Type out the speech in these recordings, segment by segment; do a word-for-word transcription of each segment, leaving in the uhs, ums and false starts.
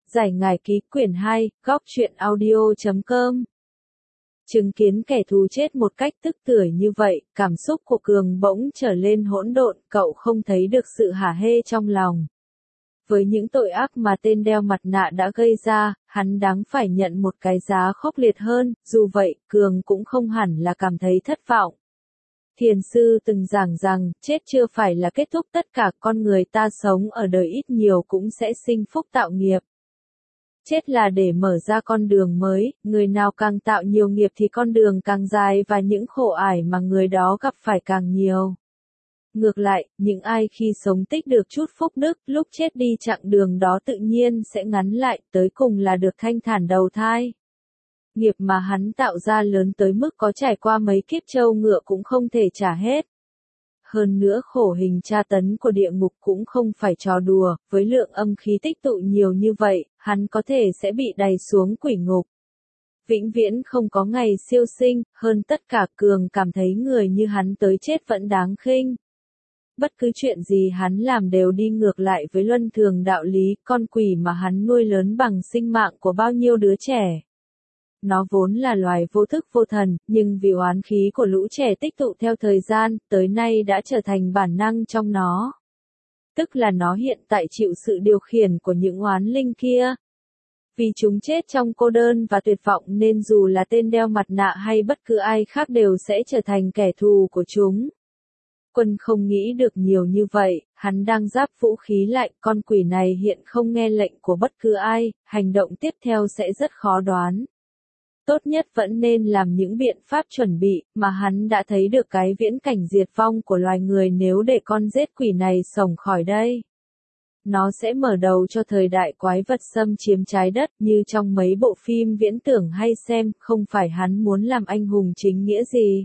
Giải ngải ký quyển hai, góc truyện audio chấm com. Chứng kiến kẻ thù chết một cách tức tưởi như vậy, cảm xúc của Cường bỗng trở lên hỗn độn, cậu không thấy được sự hả hê trong lòng. Với những tội ác mà tên đeo mặt nạ đã gây ra, hắn đáng phải nhận một cái giá khốc liệt hơn, dù vậy, Cường cũng không hẳn là cảm thấy thất vọng. Thiền sư từng giảng rằng, chết chưa phải là kết thúc tất cả, con người ta sống ở đời ít nhiều cũng sẽ sinh phúc tạo nghiệp. Chết là để mở ra con đường mới, người nào càng tạo nhiều nghiệp thì con đường càng dài và những khổ ải mà người đó gặp phải càng nhiều. Ngược lại, những ai khi sống tích được chút phúc đức, lúc chết đi chặng đường đó tự nhiên sẽ ngắn lại, tới cùng là được thanh thản đầu thai. Nghiệp mà hắn tạo ra lớn tới mức có trải qua mấy kiếp trâu ngựa cũng không thể trả hết. Hơn nữa khổ hình tra tấn của địa ngục cũng không phải trò đùa, với lượng âm khí tích tụ nhiều như vậy, hắn có thể sẽ bị đày xuống quỷ ngục. Vĩnh viễn không có ngày siêu sinh, hơn tất cả Cường cảm thấy người như hắn tới chết vẫn đáng khinh. Bất cứ chuyện gì hắn làm đều đi ngược lại với luân thường đạo lý, con quỷ mà hắn nuôi lớn bằng sinh mạng của bao nhiêu đứa trẻ. Nó vốn là loài vô thức vô thần, nhưng vì oán khí của lũ trẻ tích tụ theo thời gian, tới nay đã trở thành bản năng trong nó. Tức là nó hiện tại chịu sự điều khiển của những oán linh kia. Vì chúng chết trong cô đơn và tuyệt vọng nên dù là tên đeo mặt nạ hay bất cứ ai khác đều sẽ trở thành kẻ thù của chúng. Quân không nghĩ được nhiều như vậy, hắn đang giáp vũ khí lại, con quỷ này hiện không nghe lệnh của bất cứ ai, hành động tiếp theo sẽ rất khó đoán. Tốt nhất vẫn nên làm những biện pháp chuẩn bị, mà hắn đã thấy được cái viễn cảnh diệt vong của loài người nếu để con giết quỷ này sống khỏi đây. Nó sẽ mở đầu cho thời đại quái vật xâm chiếm trái đất như trong mấy bộ phim viễn tưởng hay xem, không phải hắn muốn làm anh hùng chính nghĩa gì.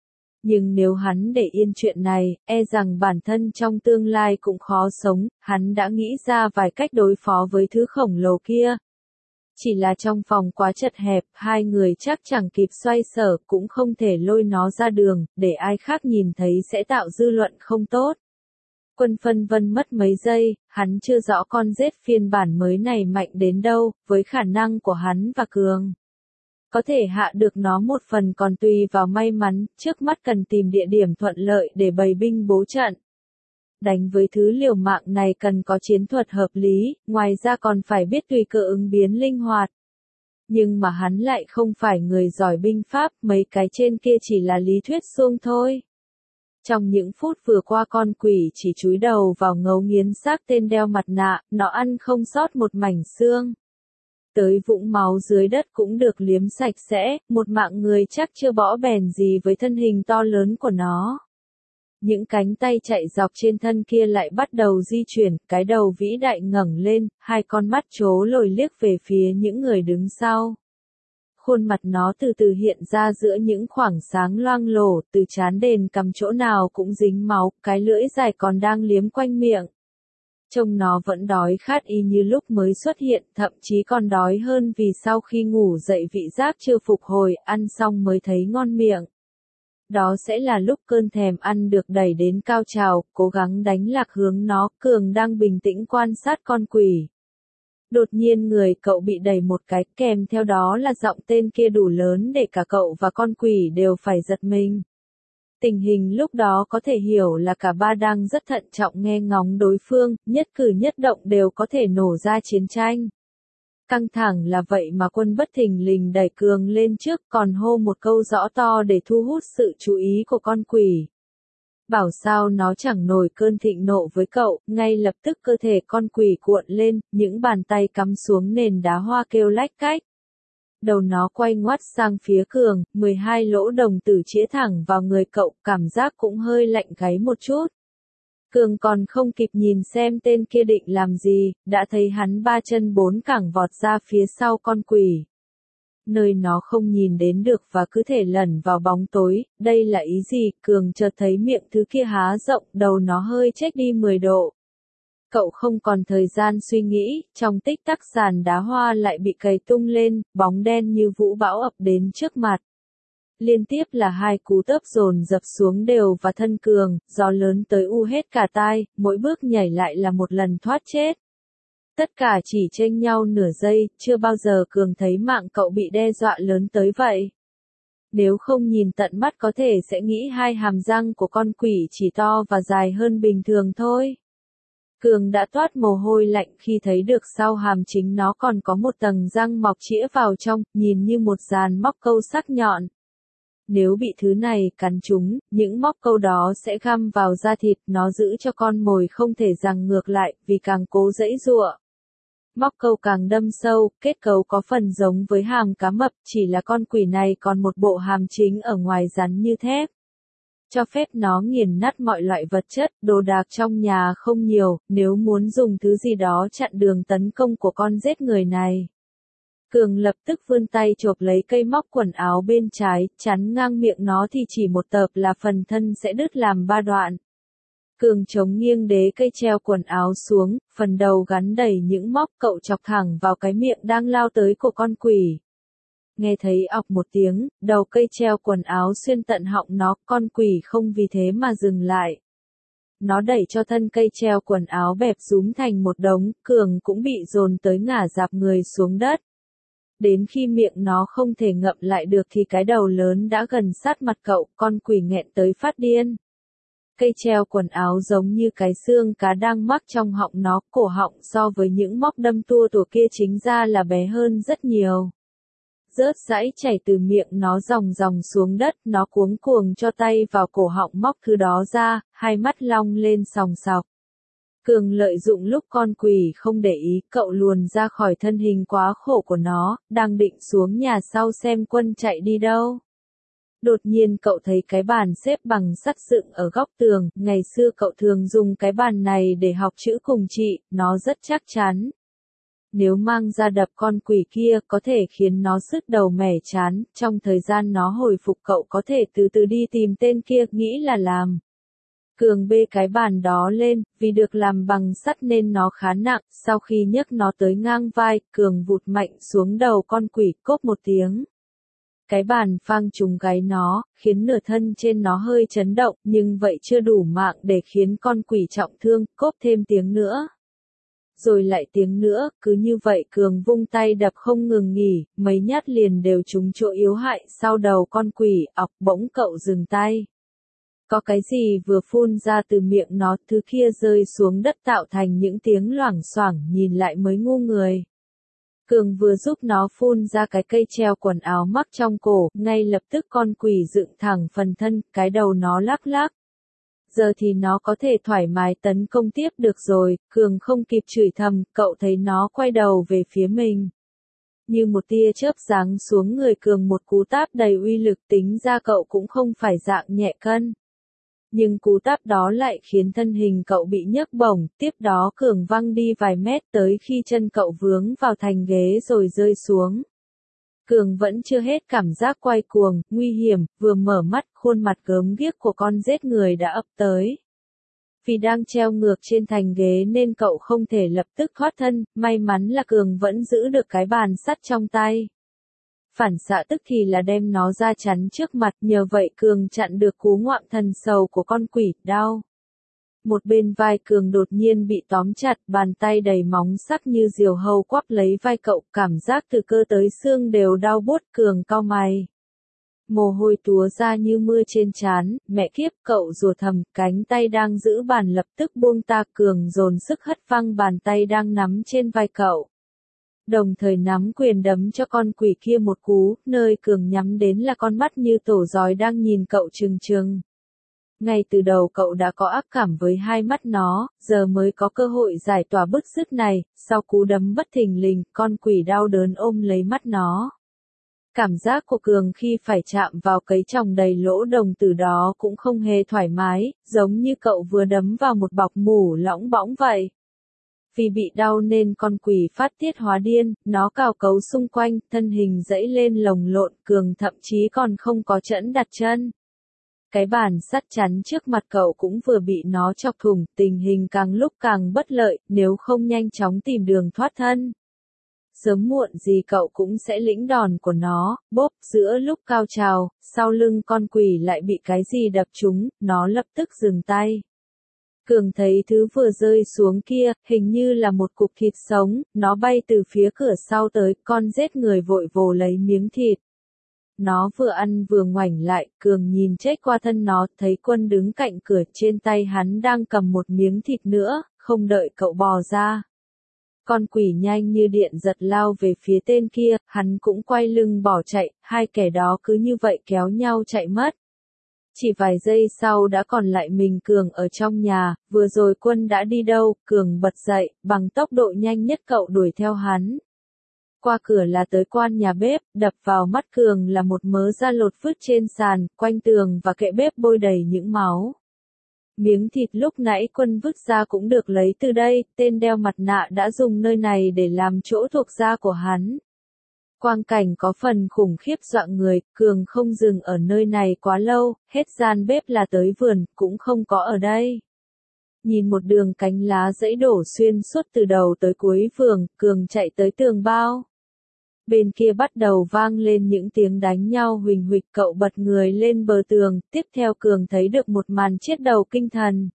Nhưng nếu hắn để yên chuyện này, e rằng bản thân trong tương lai cũng khó sống, hắn đã nghĩ ra vài cách đối phó với thứ khổng lồ kia. Chỉ là trong phòng quá chật hẹp, hai người chắc chẳng kịp xoay sở, cũng không thể lôi nó ra đường, để ai khác nhìn thấy sẽ tạo dư luận không tốt. Quân phân vân mất mấy giây, hắn chưa rõ con rết phiên bản mới này mạnh đến đâu, với khả năng của hắn và Cường. Có thể hạ được nó một phần còn tùy vào may mắn, trước mắt cần tìm địa điểm thuận lợi để bày binh bố trận. Đánh với thứ liều mạng này cần có chiến thuật hợp lý, ngoài ra còn phải biết tùy cơ ứng biến linh hoạt. Nhưng mà hắn lại không phải người giỏi binh pháp, mấy cái trên kia chỉ là lý thuyết suông thôi. Trong những phút vừa qua con quỷ chỉ chúi đầu vào ngấu nghiến xác tên đeo mặt nạ, nó ăn không sót một mảnh xương. Tới vũng máu dưới đất cũng được liếm sạch sẽ, một mạng người chắc chưa bỏ bèn gì với thân hình to lớn của nó. Những cánh tay chạy dọc trên thân kia lại bắt đầu di chuyển, cái đầu vĩ đại ngẩng lên, hai con mắt trố lồi liếc về phía những người đứng sau. Khuôn mặt nó từ từ hiện ra giữa những khoảng sáng loang lổ, từ trán đền cằm chỗ nào cũng dính máu, cái lưỡi dài còn đang liếm quanh miệng. Trông nó vẫn đói khát y như lúc mới xuất hiện, thậm chí còn đói hơn vì sau khi ngủ dậy vị giác chưa phục hồi, ăn xong mới thấy ngon miệng. Đó sẽ là lúc cơn thèm ăn được đẩy đến cao trào, cố gắng đánh lạc hướng nó, Cường đang bình tĩnh quan sát con quỷ. Đột nhiên người cậu bị đẩy một cái, kèm theo đó là giọng tên kia đủ lớn để cả cậu và con quỷ đều phải giật mình. Tình hình lúc đó có thể hiểu là cả ba đang rất thận trọng nghe ngóng đối phương, nhất cử nhất động đều có thể nổ ra chiến tranh. Căng thẳng là vậy mà Quân bất thình lình đẩy Cường lên trước còn hô một câu rõ to để thu hút sự chú ý của con quỷ. Bảo sao nó chẳng nổi cơn thịnh nộ với cậu, ngay lập tức cơ thể con quỷ cuộn lên, những bàn tay cắm xuống nền đá hoa kêu lách cách. Đầu nó quay ngoắt sang phía Cường, mười hai lỗ đồng tử chĩa thẳng vào người cậu, cảm giác cũng hơi lạnh gáy một chút. Cường còn không kịp nhìn xem tên kia định làm gì, đã thấy hắn ba chân bốn cẳng vọt ra phía sau con quỷ. Nơi nó không nhìn đến được và cứ thể lẩn vào bóng tối, đây là ý gì? Cường chợt thấy miệng thứ kia há rộng, đầu nó hơi chếch đi mười độ. Cậu không còn thời gian suy nghĩ, trong tích tắc sàn đá hoa lại bị cày tung lên, bóng đen như vũ bão ập đến trước mặt. Liên tiếp là hai cú tớp dồn dập xuống đều và thân Cường, gió lớn tới u hết cả tai, mỗi bước nhảy lại là một lần thoát chết. Tất cả chỉ chênh nhau nửa giây, chưa bao giờ Cường thấy mạng cậu bị đe dọa lớn tới vậy. Nếu không nhìn tận mắt có thể sẽ nghĩ hai hàm răng của con quỷ chỉ to và dài hơn bình thường thôi. Cường đã toát mồ hôi lạnh khi thấy được sau hàm chính nó còn có một tầng răng mọc chĩa vào trong, nhìn như một dàn móc câu sắc nhọn. Nếu bị thứ này cắn trúng, những móc câu đó sẽ găm vào da thịt, nó giữ cho con mồi không thể giằng ngược lại, vì càng cố giãy giụa. Móc câu càng đâm sâu, kết cấu có phần giống với hàm cá mập, chỉ là con quỷ này còn một bộ hàm chính ở ngoài rắn như thép. Cho phép nó nghiền nát mọi loại vật chất, đồ đạc trong nhà không nhiều, nếu muốn dùng thứ gì đó chặn đường tấn công của con giết người này. Cường lập tức vươn tay chộp lấy cây móc quần áo bên trái, chắn ngang miệng nó thì chỉ một tợp là phần thân sẽ đứt làm ba đoạn. Cường chống nghiêng đế cây treo quần áo xuống, phần đầu gắn đầy những móc, cậu chọc thẳng vào cái miệng đang lao tới của con quỷ. Nghe thấy ọc một tiếng, đầu cây treo quần áo xuyên tận họng nó, con quỷ không vì thế mà dừng lại. Nó đẩy cho thân cây treo quần áo bẹp rúm thành một đống, Cường cũng bị dồn tới ngả dạp người xuống đất. Đến khi miệng nó không thể ngậm lại được thì cái đầu lớn đã gần sát mặt cậu, con quỷ nghẹn tới phát điên. Cây treo quần áo giống như cái xương cá đang mắc trong họng nó, cổ họng so với những móc đâm tua tủa kia chính ra là bé hơn rất nhiều. Rớt dãi chảy từ miệng nó ròng ròng xuống đất, nó cuống cuồng cho tay vào cổ họng móc thứ đó ra, hai mắt long lên sòng sọc. Cường lợi dụng lúc con quỷ không để ý, cậu luồn ra khỏi thân hình quá khổ của nó, đang định xuống nhà sau xem Quân chạy đi đâu. Đột nhiên cậu thấy cái bàn xếp bằng sắt dựng ở góc tường, ngày xưa cậu thường dùng cái bàn này để học chữ cùng chị, nó rất chắc chắn. Nếu mang ra đập con quỷ kia có thể khiến nó sứt đầu mẻ chán, trong thời gian nó hồi phục cậu có thể từ từ đi tìm tên kia, nghĩ là làm. Cường bê cái bàn đó lên, vì được làm bằng sắt nên nó khá nặng, sau khi nhấc nó tới ngang vai, Cường vụt mạnh xuống đầu con quỷ, cốp một tiếng. Cái bàn phang trúng gáy nó, khiến nửa thân trên nó hơi chấn động, nhưng vậy chưa đủ mạng để khiến con quỷ trọng thương, cốp thêm tiếng nữa. Rồi lại tiếng nữa, cứ như vậy Cường vung tay đập không ngừng nghỉ, mấy nhát liền đều trúng chỗ yếu hại sau đầu con quỷ, ọc bỗng cậu dừng tay. Có cái gì vừa phun ra từ miệng nó, thứ kia rơi xuống đất tạo thành những tiếng loảng xoảng, nhìn lại mới ngu người. Cường vừa giúp nó phun ra cái cây treo quần áo mắc trong cổ, ngay lập tức con quỷ dựng thẳng phần thân, cái đầu nó lắc lắc. Giờ thì nó có thể thoải mái tấn công tiếp được rồi, Cường không kịp chửi thầm, cậu thấy nó quay đầu về phía mình. Như một tia chớp giáng xuống người Cường một cú táp đầy uy lực, tính ra cậu cũng không phải dạng nhẹ cân. Nhưng cú táp đó lại khiến thân hình cậu bị nhấc bổng, tiếp đó Cường văng đi vài mét tới khi chân cậu vướng vào thành ghế rồi rơi xuống. Cường vẫn chưa hết cảm giác quay cuồng, nguy hiểm, vừa mở mắt, khuôn mặt gớm ghiếc của con giết người đã ập tới. Vì đang treo ngược trên thành ghế nên cậu không thể lập tức thoát thân, may mắn là Cường vẫn giữ được cái bàn sắt trong tay. Phản xạ tức thì là đem nó ra chắn trước mặt, nhờ vậy Cường chặn được cú ngoạm thần sầu của con quỷ, đau. Một bên vai Cường đột nhiên bị tóm chặt, bàn tay đầy móng sắc như diều hâu quắp lấy vai cậu, cảm giác từ cơ tới xương đều đau buốt. Cường cau mày. Mồ hôi túa ra như mưa trên trán, mẹ kiếp, cậu rủa thầm, cánh tay đang giữ bàn lập tức buông ta. Cường dồn sức hất văng bàn tay đang nắm trên vai cậu. Đồng thời nắm quyền đấm cho con quỷ kia một cú, nơi Cường nhắm đến là con mắt như tổ giói đang nhìn cậu trừng trừng. Ngay từ đầu cậu đã có ác cảm với hai mắt nó, giờ mới có cơ hội giải tỏa bứt rứt này, sau cú đấm bất thình lình, con quỷ đau đớn ôm lấy mắt nó. Cảm giác của Cường khi phải chạm vào cấy tròng đầy lỗ đồng từ đó cũng không hề thoải mái, giống như cậu vừa đấm vào một bọc mủ lõng bõng vậy. Vì bị đau nên con quỷ phát tiết hóa điên, nó cào cấu xung quanh, thân hình dãy lên lồng lộn, Cường thậm chí còn không có chẫn đặt chân. Cái bàn sắt chắn trước mặt cậu cũng vừa bị nó chọc thủng, tình hình càng lúc càng bất lợi, nếu không nhanh chóng tìm đường thoát thân. Sớm muộn gì cậu cũng sẽ lĩnh đòn của nó, bốp, giữa lúc cao trào, sau lưng con quỷ lại bị cái gì đập trúng, nó lập tức dừng tay. Cường thấy thứ vừa rơi xuống kia, hình như là một cục thịt sống, nó bay từ phía cửa sau tới, con rết người vội vồ lấy miếng thịt. Nó vừa ăn vừa ngoảnh lại, Cường nhìn chết qua thân nó, thấy Quân đứng cạnh cửa, trên tay hắn đang cầm một miếng thịt nữa, không đợi cậu bò ra. Con quỷ nhanh như điện giật lao về phía tên kia, hắn cũng quay lưng bỏ chạy, hai kẻ đó cứ như vậy kéo nhau chạy mất. Chỉ vài giây sau đã còn lại mình Cường ở trong nhà, vừa rồi Quân đã đi đâu, Cường bật dậy, bằng tốc độ nhanh nhất cậu đuổi theo hắn. Qua cửa là tới quan nhà bếp, đập vào mắt Cường là một mớ da lột vứt trên sàn, quanh tường và kệ bếp bôi đầy những máu. Miếng thịt lúc nãy Quân vứt ra cũng được lấy từ đây, tên đeo mặt nạ đã dùng nơi này để làm chỗ thuộc da của hắn. Quang cảnh có phần khủng khiếp dọa người, Cường không dừng ở nơi này quá lâu, hết gian bếp là tới vườn, cũng không có ở đây. Nhìn một đường cánh lá dãy đổ xuyên suốt từ đầu tới cuối vườn, Cường chạy tới tường bao. Bên kia bắt đầu vang lên những tiếng đánh nhau huỳnh huỵch, cậu bật người lên bờ tường, tiếp theo Cường thấy được một màn chết đầu kinh thần.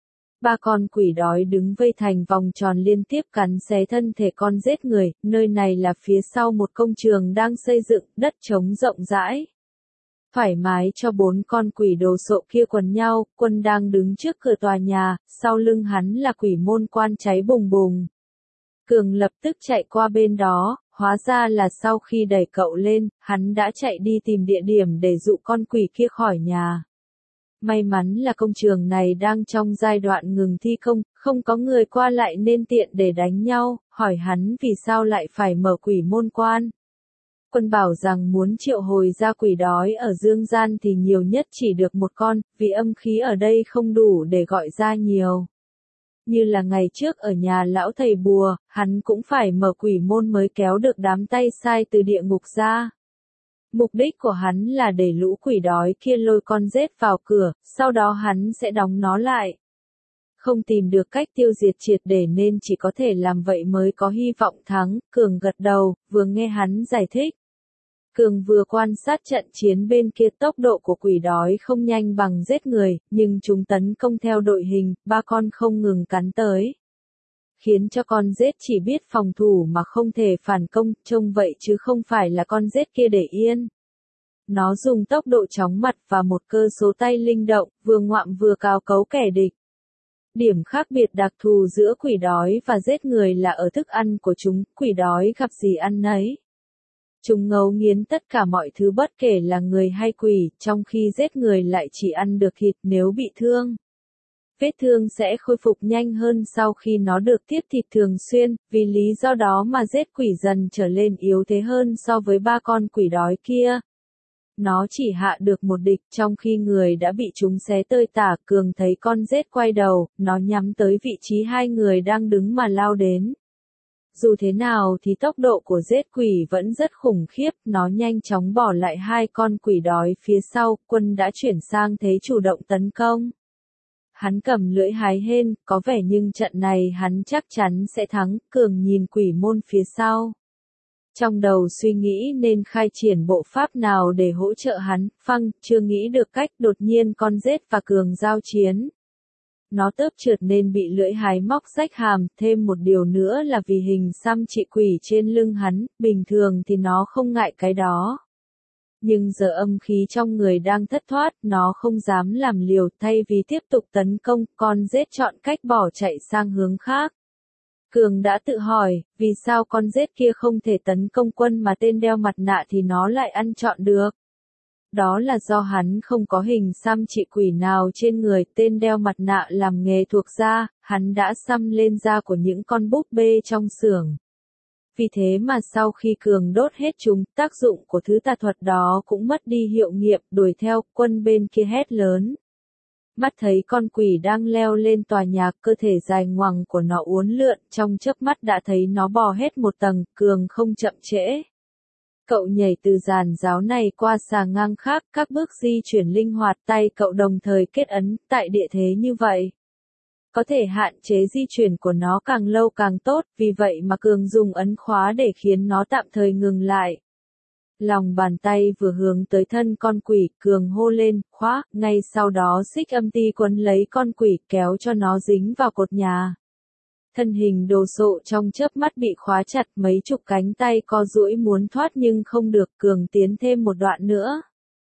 Ba con quỷ đói đứng vây thành vòng tròn liên tiếp cắn xé thân thể con rết người, nơi này là phía sau một công trường đang xây dựng, đất trống rộng rãi. Thoải mái cho bốn con quỷ đồ sộ kia quần nhau, Quân đang đứng trước cửa tòa nhà, sau lưng hắn là quỷ môn quan cháy bùng bùng. Cường lập tức chạy qua bên đó, hóa ra là sau khi đẩy cậu lên, hắn đã chạy đi tìm địa điểm để dụ con quỷ kia khỏi nhà. May mắn là công trường này đang trong giai đoạn ngừng thi công, không có người qua lại nên tiện để đánh nhau, hỏi hắn vì sao lại phải mở quỷ môn quan. Quân bảo rằng muốn triệu hồi ra quỷ đói ở dương gian thì nhiều nhất chỉ được một con, vì âm khí ở đây không đủ để gọi ra nhiều. Như là ngày trước ở nhà lão thầy bùa, hắn cũng phải mở quỷ môn mới kéo được đám tay sai từ địa ngục ra. Mục đích của hắn là để lũ quỷ đói kia lôi con rết vào cửa, sau đó hắn sẽ đóng nó lại. Không tìm được cách tiêu diệt triệt để nên chỉ có thể làm vậy mới có hy vọng thắng, Cường gật đầu, vừa nghe hắn giải thích. Cường vừa quan sát trận chiến bên kia, tốc độ của quỷ đói không nhanh bằng giết người, nhưng chúng tấn công theo đội hình, ba con không ngừng cắn tới. Khiến cho con rết chỉ biết phòng thủ mà không thể phản công, trông vậy chứ không phải là con rết kia để yên. Nó dùng tốc độ chóng mặt và một cơ số tay linh động, vừa ngoạm vừa cào cấu kẻ địch. Điểm khác biệt đặc thù giữa quỷ đói và giết người là ở thức ăn của chúng, quỷ đói gặp gì ăn nấy. Chúng ngấu nghiến tất cả mọi thứ bất kể là người hay quỷ, trong khi giết người lại chỉ ăn được thịt nếu bị thương. Vết thương sẽ khôi phục nhanh hơn sau khi nó được tiếp thịt thường xuyên, vì lý do đó mà giết quỷ dần trở lên yếu thế hơn so với ba con quỷ đói kia. Nó chỉ hạ được một địch, trong khi người đã bị chúng xé tơi tả. Cường thấy con rết quay đầu, nó nhắm tới vị trí hai người đang đứng mà lao đến. Dù thế nào thì tốc độ của rết quỷ vẫn rất khủng khiếp, nó nhanh chóng bỏ lại hai con quỷ đói phía sau, Quân đã chuyển sang thế chủ động tấn công. Hắn cầm lưỡi hái hên, có vẻ nhưng trận này hắn chắc chắn sẽ thắng, Cường nhìn quỷ môn phía sau. Trong đầu suy nghĩ nên khai triển bộ pháp nào để hỗ trợ hắn, phăng, chưa nghĩ được cách, đột nhiên con rết và Cường giao chiến. Nó tớp trượt nên bị lưỡi hái móc rách hàm, thêm một điều nữa là vì hình xăm trị quỷ trên lưng hắn, bình thường thì nó không ngại cái đó. Nhưng giờ âm khí trong người đang thất thoát, nó không dám làm liều, thay vì tiếp tục tấn công, con rết chọn cách bỏ chạy sang hướng khác. Cường đã tự hỏi, vì sao con rết kia không thể tấn công Quân mà tên đeo mặt nạ thì nó lại ăn trọn được? Đó là do hắn không có hình xăm trị quỷ nào trên người, tên đeo mặt nạ làm nghề thuộc da, hắn đã xăm lên da của những con búp bê trong xưởng. Vì thế mà sau khi Cường đốt hết chúng, tác dụng của thứ tà thuật đó cũng mất đi hiệu nghiệm, đuổi theo, Quân bên kia hét lớn. Mắt thấy con quỷ đang leo lên tòa nhà, cơ thể dài ngoằng của nó uốn lượn, trong chớp mắt đã thấy nó bò hết một tầng, Cường không chậm trễ. Cậu nhảy từ giàn giáo này qua xà ngang khác, các bước di chuyển linh hoạt, tay cậu đồng thời kết ấn, tại địa thế như vậy. Có thể hạn chế di chuyển của nó càng lâu càng tốt, vì vậy mà Cường dùng ấn khóa để khiến nó tạm thời ngừng lại. Lòng bàn tay vừa hướng tới thân con quỷ, Cường hô lên, khóa, ngay sau đó xích âm ti quấn lấy con quỷ kéo cho nó dính vào cột nhà. Thân hình đồ sộ trong chớp mắt bị khóa chặt, mấy chục cánh tay co duỗi muốn thoát nhưng không được, Cường tiến thêm một đoạn nữa.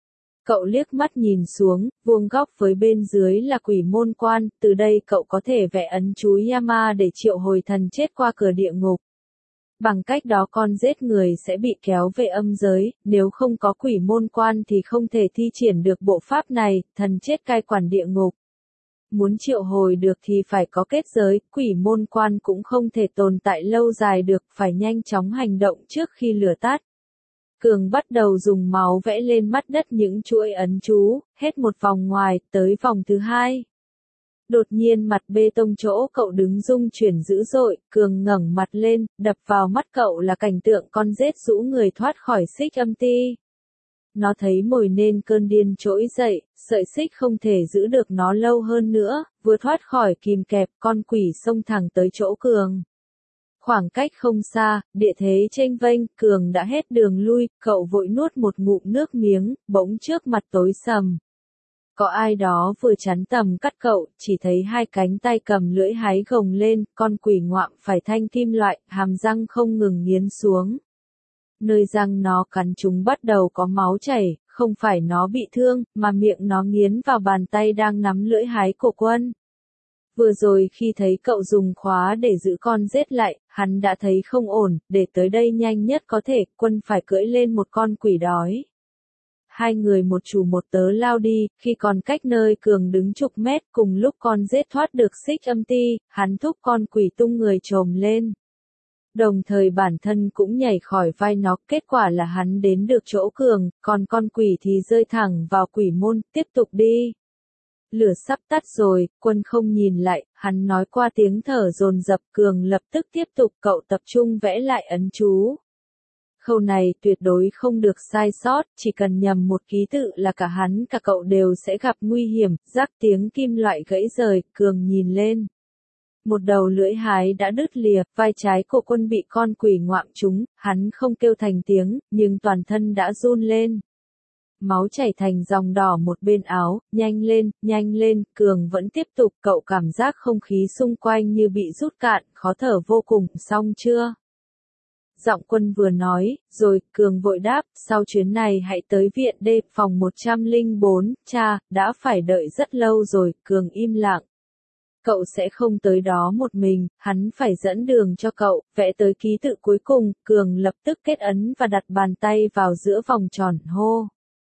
Cậu liếc mắt nhìn xuống, vuông góc với bên dưới là quỷ môn quan, từ đây cậu có thể vẽ ấn chú Yama để triệu hồi thần chết qua cửa địa ngục. Bằng cách đó con giết người sẽ bị kéo về âm giới, nếu không có quỷ môn quan thì không thể thi triển được bộ pháp này, thần chết cai quản địa ngục. Muốn triệu hồi được thì phải có kết giới, quỷ môn quan cũng không thể tồn tại lâu dài được, phải nhanh chóng hành động trước khi lửa tắt. Cường bắt đầu dùng máu vẽ lên mặt đất những chuỗi ấn chú, hết một vòng ngoài, tới vòng thứ hai. Đột nhiên mặt bê tông chỗ cậu đứng rung chuyển dữ dội, Cường ngẩng mặt lên, đập vào mắt cậu là cảnh tượng con rết rũ người thoát khỏi xích âm ti. Nó thấy mồi nên cơn điên trỗi dậy, sợi xích không thể giữ được nó lâu hơn nữa, vừa thoát khỏi kìm kẹp, con quỷ xông thẳng tới chỗ Cường. Khoảng cách không xa, địa thế chênh vênh, Cường đã hết đường lui, cậu vội nuốt một ngụm nước miếng, bỗng trước mặt tối sầm. Có ai đó vừa chắn tầm cắt cậu, chỉ thấy hai cánh tay cầm lưỡi hái gồng lên, con quỷ ngoạm phải thanh kim loại, hàm răng không ngừng nghiến xuống. Nơi răng nó cắn chúng bắt đầu có máu chảy, không phải nó bị thương, mà miệng nó nghiến vào bàn tay đang nắm lưỡi hái của Quân. Vừa rồi khi thấy cậu dùng khóa để giữ con rết lại, hắn đã thấy không ổn, để tới đây nhanh nhất có thể, Quân phải cưỡi lên một con quỷ đói. Hai người một chủ một tớ lao đi, khi còn cách nơi Cường đứng chục mét, cùng lúc con rết thoát được xích âm ti, hắn thúc con quỷ tung người trồm lên. Đồng thời bản thân cũng nhảy khỏi vai nó, kết quả là hắn đến được chỗ Cường, còn con quỷ thì rơi thẳng vào quỷ môn, tiếp tục đi. Lửa sắp tắt rồi, Quân không nhìn lại, hắn nói qua tiếng thở dồn dập, Cường lập tức tiếp tục, cậu tập trung vẽ lại ấn chú. Khâu này tuyệt đối không được sai sót, chỉ cần nhầm một ký tự là cả hắn cả cậu đều sẽ gặp nguy hiểm, rắc tiếng kim loại gãy rời, Cường nhìn lên. Một đầu lưỡi hái đã đứt lìa, vai trái của Quân bị con quỷ ngoạm trúng, hắn không kêu thành tiếng, nhưng toàn thân đã run lên. Máu chảy thành dòng đỏ một bên áo, nhanh lên, nhanh lên, Cường vẫn tiếp tục, cậu cảm giác không khí xung quanh như bị rút cạn, khó thở vô cùng, xong chưa? Giọng Quân vừa nói, rồi, Cường vội đáp, sau chuyến này hãy tới viện D, phòng một trăm lẻ bốn, cha, đã phải đợi rất lâu rồi, Cường im lặng. Cậu sẽ không tới đó một mình, hắn phải dẫn đường cho cậu, vẽ tới ký tự cuối cùng, Cường lập tức kết ấn và đặt bàn tay vào giữa vòng tròn, hô.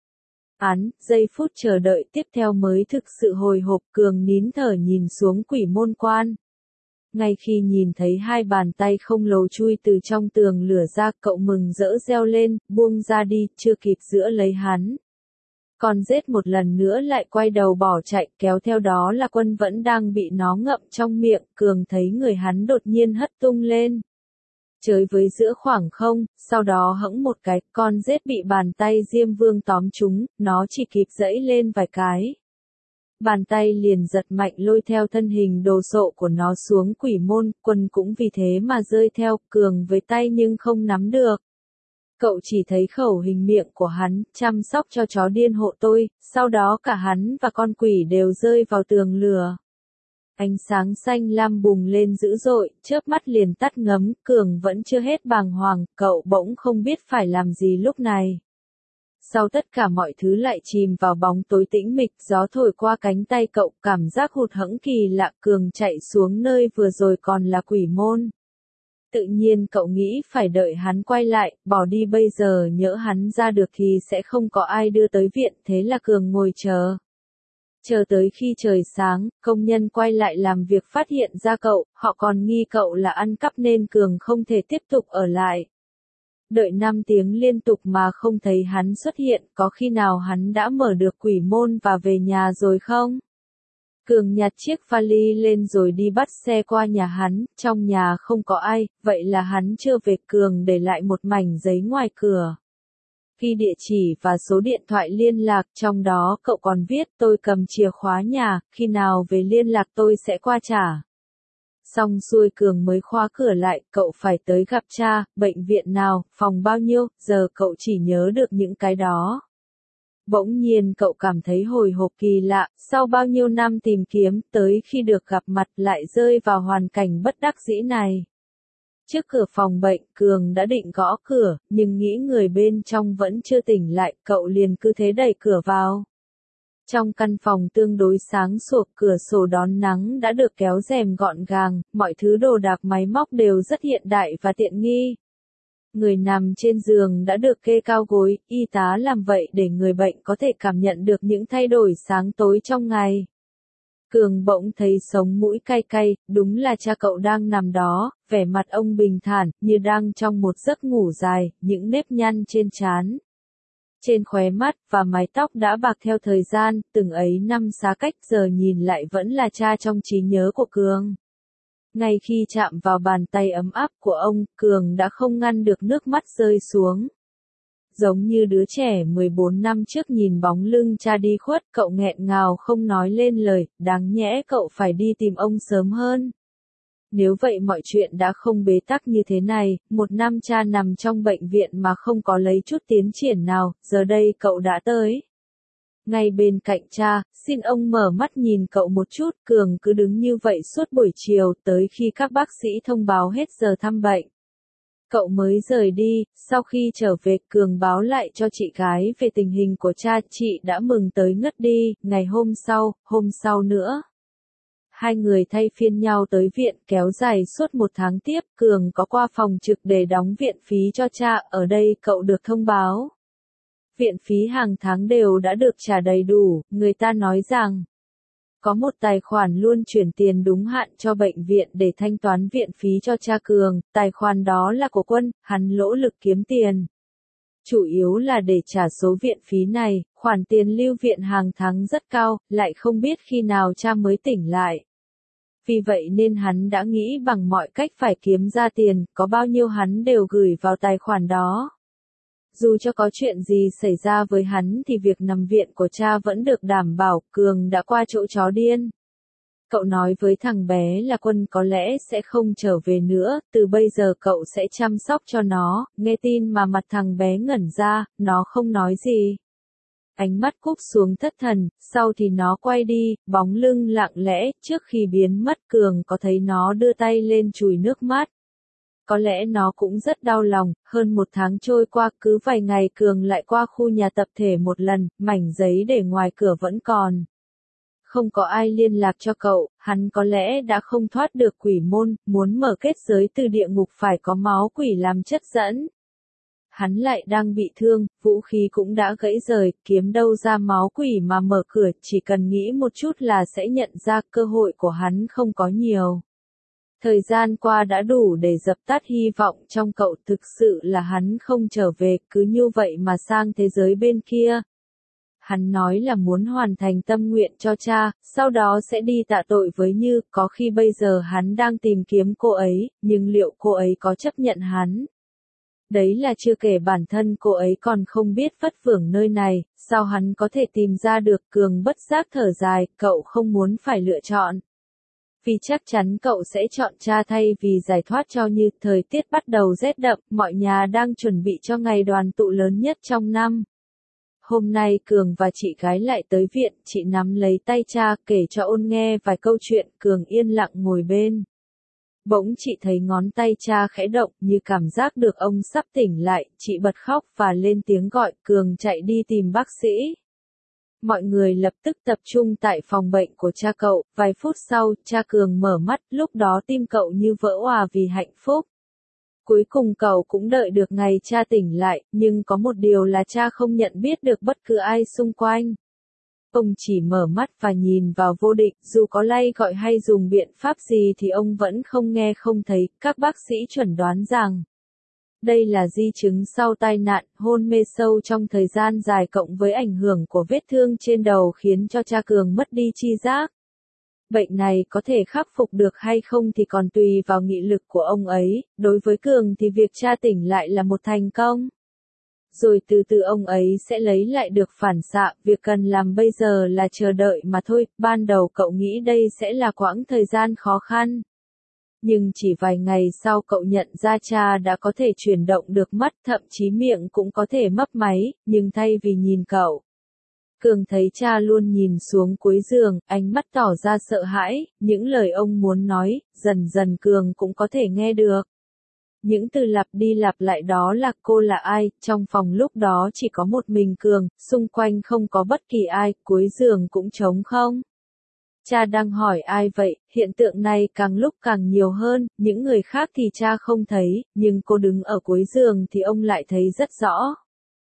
Án, giây phút chờ đợi tiếp theo mới thực sự hồi hộp, Cường nín thở nhìn xuống quỷ môn quan. Ngay khi nhìn thấy hai bàn tay không lồ chui từ trong tường lửa ra, cậu mừng rỡ reo lên, buông ra đi, chưa kịp giữ lấy hắn. Con rết một lần nữa lại quay đầu bỏ chạy, kéo theo đó là Quân vẫn đang bị nó ngậm trong miệng, Cường thấy người hắn đột nhiên hất tung lên. Chới với giữa khoảng không, sau đó hẫng một cái, con rết bị bàn tay Diêm Vương tóm trúng, nó chỉ kịp giãy lên vài cái. Bàn tay liền giật mạnh lôi theo thân hình đồ sộ của nó xuống quỷ môn, Quân cũng vì thế mà rơi theo, Cường với tay nhưng không nắm được. Cậu chỉ thấy khẩu hình miệng của hắn, chăm sóc cho chó điên hộ tôi, sau đó cả hắn và con quỷ đều rơi vào tường lửa. Ánh sáng xanh lam bùng lên dữ dội, chớp mắt liền tắt ngấm, Cường vẫn chưa hết bàng hoàng, cậu bỗng không biết phải làm gì lúc này. Sau tất cả mọi thứ lại chìm vào bóng tối tĩnh mịch, gió thổi qua cánh tay cậu, cảm giác hụt hẫng kỳ lạ, Cường chạy xuống nơi vừa rồi còn là quỷ môn. Tự nhiên cậu nghĩ phải đợi hắn quay lại, bỏ đi bây giờ nhỡ hắn ra được thì sẽ không có ai đưa tới viện, thế là Cường ngồi chờ. Chờ tới khi trời sáng, công nhân quay lại làm việc phát hiện ra cậu, họ còn nghi cậu là ăn cắp nên Cường không thể tiếp tục ở lại. Đợi năm tiếng liên tục mà không thấy hắn xuất hiện, có khi nào hắn đã mở được quỷ môn và về nhà rồi không? Cường nhặt chiếc vali lên rồi đi bắt xe qua nhà hắn, trong nhà không có ai, vậy là hắn chưa về. Cường để lại một mảnh giấy ngoài cửa. Ghi địa chỉ và số điện thoại liên lạc, trong đó cậu còn viết tôi cầm chìa khóa nhà, khi nào về liên lạc tôi sẽ qua trả. Xong xuôi Cường mới khóa cửa lại, cậu phải tới gặp cha, bệnh viện nào, phòng bao nhiêu, giờ cậu chỉ nhớ được những cái đó. Bỗng nhiên cậu cảm thấy hồi hộp kỳ lạ, sau bao nhiêu năm tìm kiếm, tới khi được gặp mặt lại rơi vào hoàn cảnh bất đắc dĩ này. Trước cửa phòng bệnh, Cường đã định gõ cửa, nhưng nghĩ người bên trong vẫn chưa tỉnh lại, cậu liền cứ thế đẩy cửa vào. Trong căn phòng tương đối sáng sủa, cửa sổ đón nắng đã được kéo rèm gọn gàng, mọi thứ đồ đạc máy móc đều rất hiện đại và tiện nghi. Người nằm trên giường đã được kê cao gối, y tá làm vậy để người bệnh có thể cảm nhận được những thay đổi sáng tối trong ngày. Cường bỗng thấy sống mũi cay cay, đúng là cha cậu đang nằm đó, vẻ mặt ông bình thản, như đang trong một giấc ngủ dài, những nếp nhăn trên trán, trên khóe mắt và mái tóc đã bạc theo thời gian, từng ấy năm xa cách giờ nhìn lại vẫn là cha trong trí nhớ của Cường. Ngay khi chạm vào bàn tay ấm áp của ông, Cường đã không ngăn được nước mắt rơi xuống. Giống như đứa trẻ mười bốn năm trước nhìn bóng lưng cha đi khuất, cậu nghẹn ngào không nói lên lời, đáng nhẽ cậu phải đi tìm ông sớm hơn. Nếu vậy mọi chuyện đã không bế tắc như thế này, một năm cha nằm trong bệnh viện mà không có lấy chút tiến triển nào, giờ đây cậu đã tới. Ngay bên cạnh cha, xin ông mở mắt nhìn cậu một chút, Cường cứ đứng như vậy suốt buổi chiều tới khi các bác sĩ thông báo hết giờ thăm bệnh. Cậu mới rời đi, sau khi trở về Cường báo lại cho chị gái về tình hình của cha, chị đã mừng tới ngất đi, ngày hôm sau, hôm sau nữa. Hai người thay phiên nhau tới viện kéo dài suốt một tháng tiếp, Cường có qua phòng trực để đóng viện phí cho cha, ở đây cậu được thông báo. Viện phí hàng tháng đều đã được trả đầy đủ, người ta nói rằng có một tài khoản luôn chuyển tiền đúng hạn cho bệnh viện để thanh toán viện phí cho cha Cường, tài khoản đó là của Quân, hắn nỗ lực kiếm tiền. Chủ yếu là để trả số viện phí này, khoản tiền lưu viện hàng tháng rất cao, lại không biết khi nào cha mới tỉnh lại. Vì vậy nên hắn đã nghĩ bằng mọi cách phải kiếm ra tiền, có bao nhiêu hắn đều gửi vào tài khoản đó. Dù cho có chuyện gì xảy ra với hắn thì việc nằm viện của cha vẫn được đảm bảo, Cường đã qua chỗ chó điên. Cậu nói với thằng bé là Quân có lẽ sẽ không trở về nữa, từ bây giờ cậu sẽ chăm sóc cho nó, nghe tin mà mặt thằng bé ngẩn ra, nó không nói gì. Ánh mắt cúp xuống thất thần, sau thì nó quay đi, bóng lưng lặng lẽ, trước khi biến mất Cường có thấy nó đưa tay lên chùi nước mắt. Có lẽ nó cũng rất đau lòng, hơn một tháng trôi qua cứ vài ngày Cường lại qua khu nhà tập thể một lần, mảnh giấy để ngoài cửa vẫn còn. Không có ai liên lạc cho cậu, hắn có lẽ đã không thoát được quỷ môn, muốn mở kết giới từ địa ngục phải có máu quỷ làm chất dẫn. Hắn lại đang bị thương, vũ khí cũng đã gãy rời, kiếm đâu ra máu quỷ mà mở cửa, chỉ cần nghĩ một chút là sẽ nhận ra cơ hội của hắn không có nhiều. Thời gian qua đã đủ để dập tắt hy vọng trong cậu, thực sự là hắn không trở về, cứ như vậy mà sang thế giới bên kia. Hắn nói là muốn hoàn thành tâm nguyện cho cha, sau đó sẽ đi tạ tội với Như, có khi bây giờ hắn đang tìm kiếm cô ấy, nhưng liệu cô ấy có chấp nhận hắn? Đấy là chưa kể bản thân cô ấy còn không biết vất vưởng nơi này, sao hắn có thể tìm ra được? Cường bất giác thở dài, cậu không muốn phải lựa chọn. Vì chắc chắn cậu sẽ chọn cha thay vì giải thoát cho Như. Thời tiết bắt đầu rét đậm, mọi nhà đang chuẩn bị cho ngày đoàn tụ lớn nhất trong năm. Hôm nay Cường và chị gái lại tới viện, chị nắm lấy tay cha kể cho Ôn nghe vài câu chuyện, Cường yên lặng ngồi bên. Bỗng chị thấy ngón tay cha khẽ động, như cảm giác được ông sắp tỉnh lại, chị bật khóc và lên tiếng gọi, Cường chạy đi tìm bác sĩ. Mọi người lập tức tập trung tại phòng bệnh của cha cậu, vài phút sau, cha Cường mở mắt, lúc đó tim cậu như vỡ òa vì hạnh phúc. Cuối cùng cậu cũng đợi được ngày cha tỉnh lại, nhưng có một điều là cha không nhận biết được bất cứ ai xung quanh. Ông chỉ mở mắt và nhìn vào vô định, dù có lay gọi hay dùng biện pháp gì thì ông vẫn không nghe không thấy. Các bác sĩ chuẩn đoán rằng đây là di chứng sau tai nạn, hôn mê sâu trong thời gian dài cộng với ảnh hưởng của vết thương trên đầu khiến cho cha Cường mất đi tri giác. Bệnh này có thể khắc phục được hay không thì còn tùy vào nghị lực của ông ấy, đối với Cường thì việc cha tỉnh lại là một thành công. Rồi từ từ ông ấy sẽ lấy lại được phản xạ, việc cần làm bây giờ là chờ đợi mà thôi, ban đầu cậu nghĩ đây sẽ là quãng thời gian khó khăn. Nhưng chỉ vài ngày sau cậu nhận ra cha đã có thể chuyển động được mắt, thậm chí miệng cũng có thể mấp máy, nhưng thay vì nhìn cậu, Cường thấy cha luôn nhìn xuống cuối giường, ánh mắt tỏ ra sợ hãi, những lời ông muốn nói, dần dần Cường cũng có thể nghe được. Những từ lặp đi lặp lại đó là cô là ai, trong phòng lúc đó chỉ có một mình Cường, xung quanh không có bất kỳ ai, cuối giường cũng trống không. Cha đang hỏi ai vậy, hiện tượng này càng lúc càng nhiều hơn, những người khác thì cha không thấy, nhưng cô đứng ở cuối giường thì ông lại thấy rất rõ.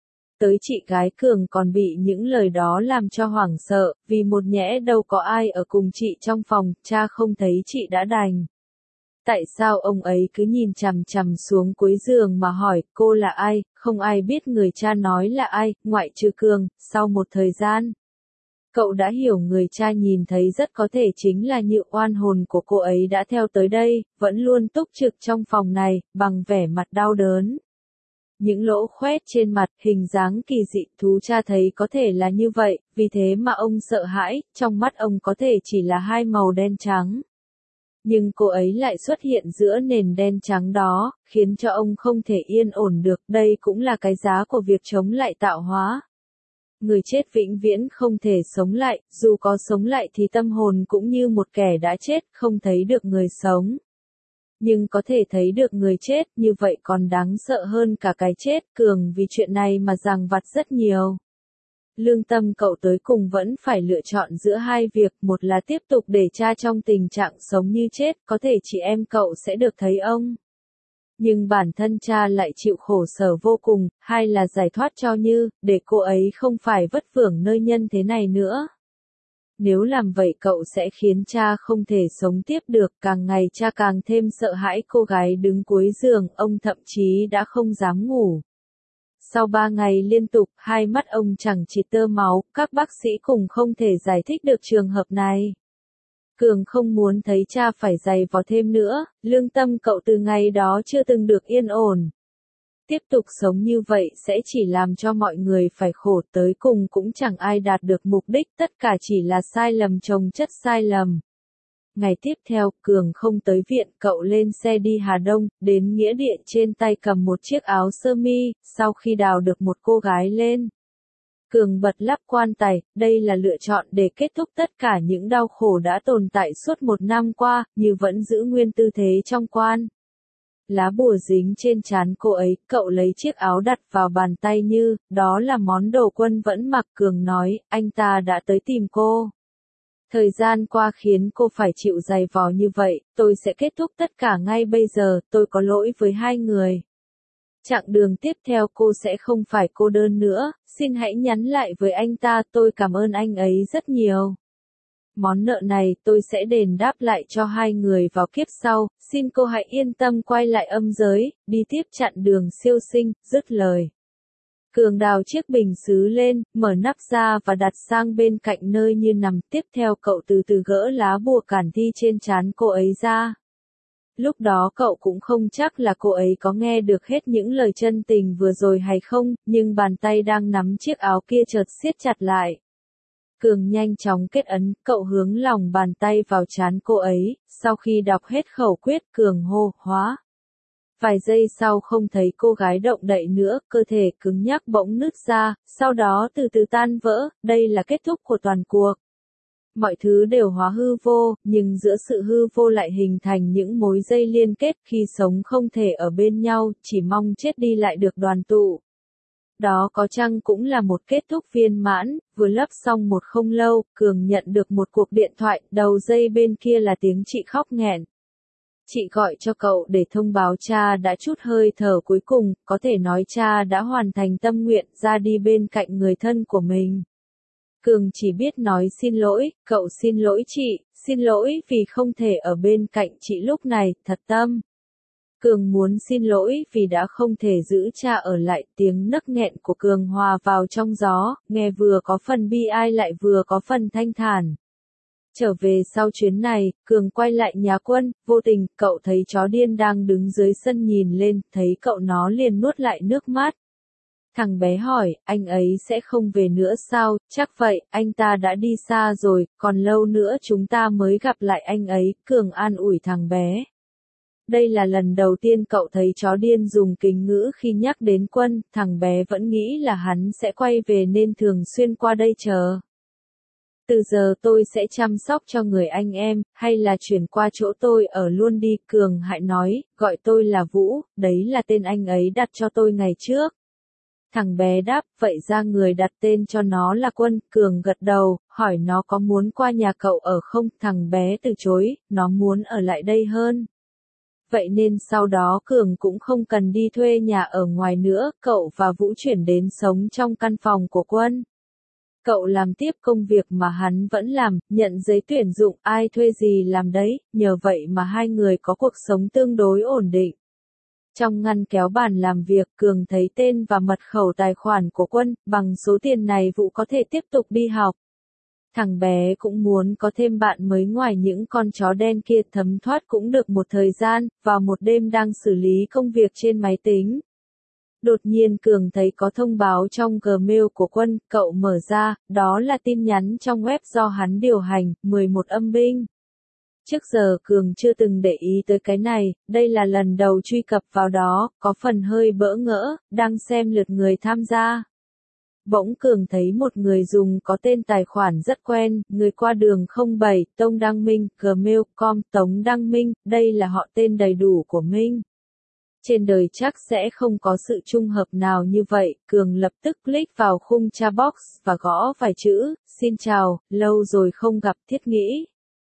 Tới chị gái Cường còn bị những lời đó làm cho hoảng sợ, vì một nhẽ đâu có ai ở cùng chị trong phòng, cha không thấy chị đã đành. Tại sao ông ấy cứ nhìn chằm chằm xuống cuối giường mà hỏi, cô là ai, không ai biết người cha nói là ai, ngoại trừ Cường, sau một thời gian. Cậu đã hiểu người cha nhìn thấy rất có thể chính là Nhự oan hồn của cô ấy đã theo tới đây, vẫn luôn túc trực trong phòng này, bằng vẻ mặt đau đớn. Những lỗ khoét trên mặt, hình dáng kỳ dị, thú cha thấy có thể là như vậy, vì thế mà ông sợ hãi, trong mắt ông có thể chỉ là hai màu đen trắng. Nhưng cô ấy lại xuất hiện giữa nền đen trắng đó, khiến cho ông không thể yên ổn được, đây cũng là cái giá của việc chống lại tạo hóa. Người chết vĩnh viễn không thể sống lại, dù có sống lại thì tâm hồn cũng như một kẻ đã chết, không thấy được người sống. Nhưng có thể thấy được người chết, như vậy còn đáng sợ hơn cả cái chết, Cường vì chuyện này mà giằng vặt rất nhiều. Lương tâm cậu tới cùng vẫn phải lựa chọn giữa hai việc, một là tiếp tục để cha trong tình trạng sống như chết, có thể chị em cậu sẽ được thấy ông. Nhưng bản thân cha lại chịu khổ sở vô cùng, hai là giải thoát cho Như, để cô ấy không phải vất vưởng nơi nhân thế này nữa. Nếu làm vậy cậu sẽ khiến cha không thể sống tiếp được, càng ngày cha càng thêm sợ hãi cô gái đứng cuối giường, ông thậm chí đã không dám ngủ. Sau ba ngày liên tục, hai mắt ông chẳng chỉ tơ máu, các bác sĩ cùng không thể giải thích được trường hợp này. Cường không muốn thấy cha phải giày vò thêm nữa, lương tâm cậu từ ngày đó chưa từng được yên ổn. Tiếp tục sống như vậy sẽ chỉ làm cho mọi người phải khổ, tới cùng cũng chẳng ai đạt được mục đích, tất cả chỉ là sai lầm chồng chất sai lầm. Ngày tiếp theo, Cường không tới viện, cậu lên xe đi Hà Đông, đến nghĩa địa, trên tay cầm một chiếc áo sơ mi, sau khi đào được một cô gái lên. Cường bật lắp quan tài, đây là lựa chọn để kết thúc tất cả những đau khổ đã tồn tại suốt một năm qua, như vẫn giữ nguyên tư thế trong quan. Lá bùa dính trên trán cô ấy, cậu lấy chiếc áo đặt vào bàn tay Như, đó là món đồ Quân vẫn mặc. Cường nói, anh ta đã tới tìm cô. Thời gian qua khiến cô phải chịu dày vò như vậy, tôi sẽ kết thúc tất cả ngay bây giờ, tôi có lỗi với hai người. Chặng đường tiếp theo cô sẽ không phải cô đơn nữa, xin hãy nhắn lại với anh ta, tôi cảm ơn anh ấy rất nhiều. Món nợ này tôi sẽ đền đáp lại cho hai người vào kiếp sau, xin cô hãy yên tâm quay lại âm giới, đi tiếp chặn đường siêu sinh, dứt lời. Cường đào chiếc bình sứ lên, mở nắp ra và đặt sang bên cạnh nơi Như nằm, tiếp theo cậu từ từ gỡ lá bùa cản thi trên trán cô ấy ra. Lúc đó cậu cũng không chắc là cô ấy có nghe được hết những lời chân tình vừa rồi hay không, nhưng bàn tay đang nắm chiếc áo kia chợt siết chặt lại. Cường nhanh chóng kết ấn, cậu hướng lòng bàn tay vào trán cô ấy, sau khi đọc hết khẩu quyết, Cường hô, hóa. Vài giây sau không thấy cô gái động đậy nữa, cơ thể cứng nhắc bỗng nứt ra, sau đó từ từ tan vỡ, đây là kết thúc của toàn cuộc. Mọi thứ đều hóa hư vô, nhưng giữa sự hư vô lại hình thành những mối dây liên kết, khi sống không thể ở bên nhau, chỉ mong chết đi lại được đoàn tụ. Đó có chăng cũng là một kết thúc viên mãn, vừa lấp xong một không lâu, Cường nhận được một cuộc điện thoại, đầu dây bên kia là tiếng chị khóc nghẹn. Chị gọi cho cậu để thông báo cha đã trút hơi thở cuối cùng, có thể nói cha đã hoàn thành tâm nguyện ra đi bên cạnh người thân của mình. Cường chỉ biết nói xin lỗi, cậu xin lỗi chị, xin lỗi vì không thể ở bên cạnh chị lúc này, thật tâm. Cường muốn xin lỗi vì đã không thể giữ cha ở lại, tiếng nấc nghẹn của Cường hòa vào trong gió, nghe vừa có phần bi ai lại vừa có phần thanh thản. Trở về sau chuyến này, Cường quay lại nhà Quân, vô tình, cậu thấy chó điên đang đứng dưới sân nhìn lên, thấy cậu nó liền nuốt lại nước mắt. Thằng bé hỏi, anh ấy sẽ không về nữa sao, chắc vậy, anh ta đã đi xa rồi, còn lâu nữa chúng ta mới gặp lại anh ấy, Cường an ủi thằng bé. Đây là lần đầu tiên cậu thấy chó điên dùng kính ngữ khi nhắc đến Quân, thằng bé vẫn nghĩ là hắn sẽ quay về nên thường xuyên qua đây chờ. Từ giờ tôi sẽ chăm sóc cho người anh em, hay là chuyển qua chỗ tôi ở luôn đi, Cường Hại nói, gọi tôi là Vũ, đấy là tên anh ấy đặt cho tôi ngày trước. Thằng bé đáp, vậy ra người đặt tên cho nó là Quân, Cường gật đầu, hỏi nó có muốn qua nhà cậu ở không, thằng bé từ chối, nó muốn ở lại đây hơn. Vậy nên sau đó Cường cũng không cần đi thuê nhà ở ngoài nữa, cậu và Vũ chuyển đến sống trong căn phòng của Quân. Cậu làm tiếp công việc mà hắn vẫn làm, nhận giấy tuyển dụng, ai thuê gì làm đấy, nhờ vậy mà hai người có cuộc sống tương đối ổn định. Trong ngăn kéo bàn làm việc, Cường thấy tên và mật khẩu tài khoản của Quân, bằng số tiền này Vũ có thể tiếp tục đi học. Thằng bé cũng muốn có thêm bạn mới ngoài những con chó đen kia, thấm thoát cũng được một thời gian, vào một đêm đang xử lý công việc trên máy tính. Đột nhiên Cường thấy có thông báo trong Gmail của Quân, cậu mở ra, đó là tin nhắn trong web do hắn điều hành, mười một âm binh. Trước giờ Cường chưa từng để ý tới cái này, đây là lần đầu truy cập vào đó, có phần hơi bỡ ngỡ, đang xem lượt người tham gia. Bỗng Cường thấy một người dùng có tên tài khoản rất quen, người qua đường không bảy, Tông Đăng Minh, gmail chấm com, Tống Đăng Minh, đây là họ tên đầy đủ của Minh. Trên đời chắc sẽ không có sự trùng hợp nào như vậy, Cường lập tức click vào khung chat box và gõ vài chữ, xin chào, lâu rồi không gặp, thiết nghĩ.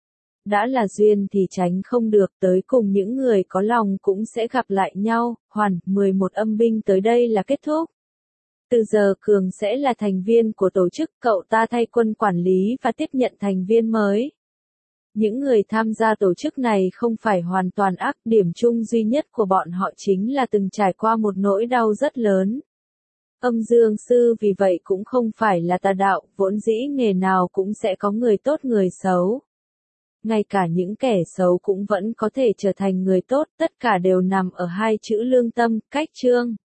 Đã là duyên thì tránh không được, tới cùng những người có lòng cũng sẽ gặp lại nhau, hoàn, mười một âm binh tới đây là kết thúc. Từ giờ Cường sẽ là thành viên của tổ chức, cậu ta thay Quân quản lý và tiếp nhận thành viên mới. Những người tham gia tổ chức này không phải hoàn toàn ác, điểm chung duy nhất của bọn họ chính là từng trải qua một nỗi đau rất lớn. Âm dương sư vì vậy cũng không phải là tà đạo, vốn dĩ nghề nào cũng sẽ có người tốt người xấu. Ngay cả những kẻ xấu cũng vẫn có thể trở thành người tốt, tất cả đều nằm ở hai chữ lương tâm, cách chương.